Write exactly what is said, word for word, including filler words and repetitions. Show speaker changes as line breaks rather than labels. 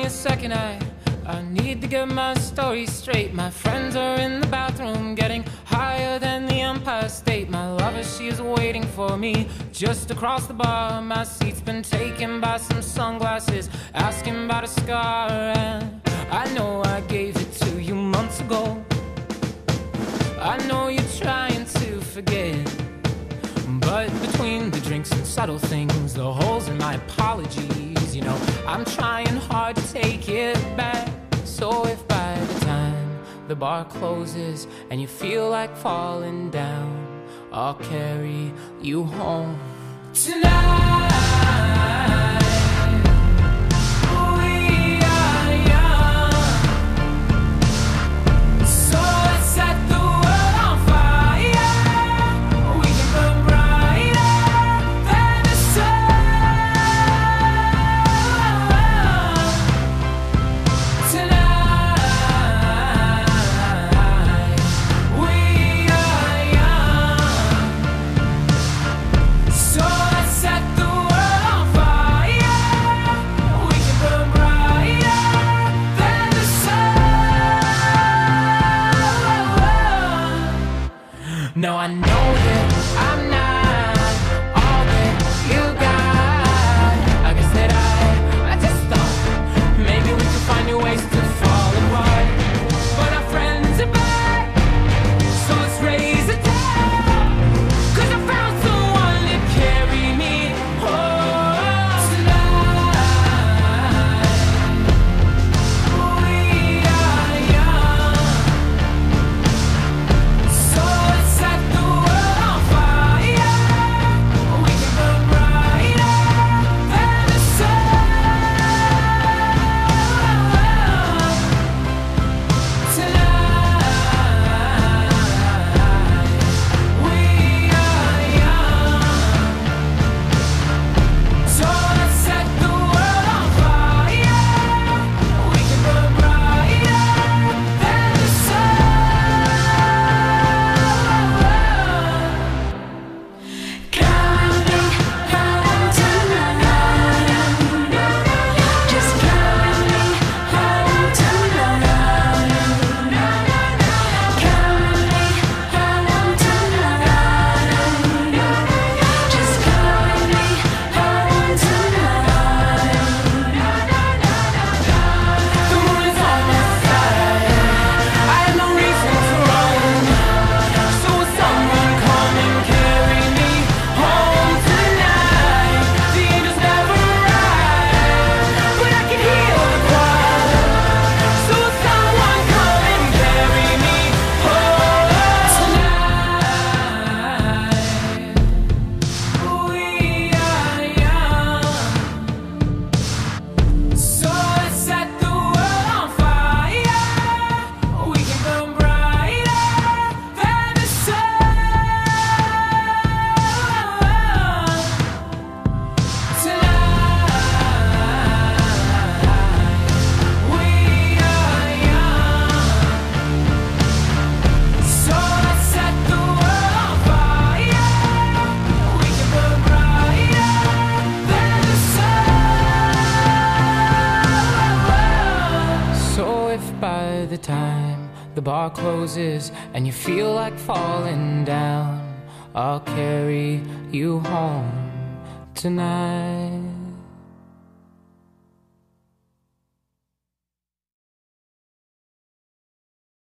a second, I, I need to get my story straight. My friends are in the bathroom getting higher than the Empire State. My lover, she is waiting for me just across the bar. My seat's been taken by some sunglasses asking about a scar. And I know I gave it to you months ago. I know you're trying to forget, but between the drinks and subtle things, the holes in my apologies, you know, I'm trying hard to take it back. So if by the time the bar closes and you feel like falling down, I'll carry you home tonight. No, I know that I'm not all that you got. I guess that I, I just thought maybe we could find new ways to fall apart. But our friends are back, so let's raise a toast, 'cause I found someone to carry me home tonight. We are young, so by the time the bar closes and you feel like falling down, I'll carry you home tonight.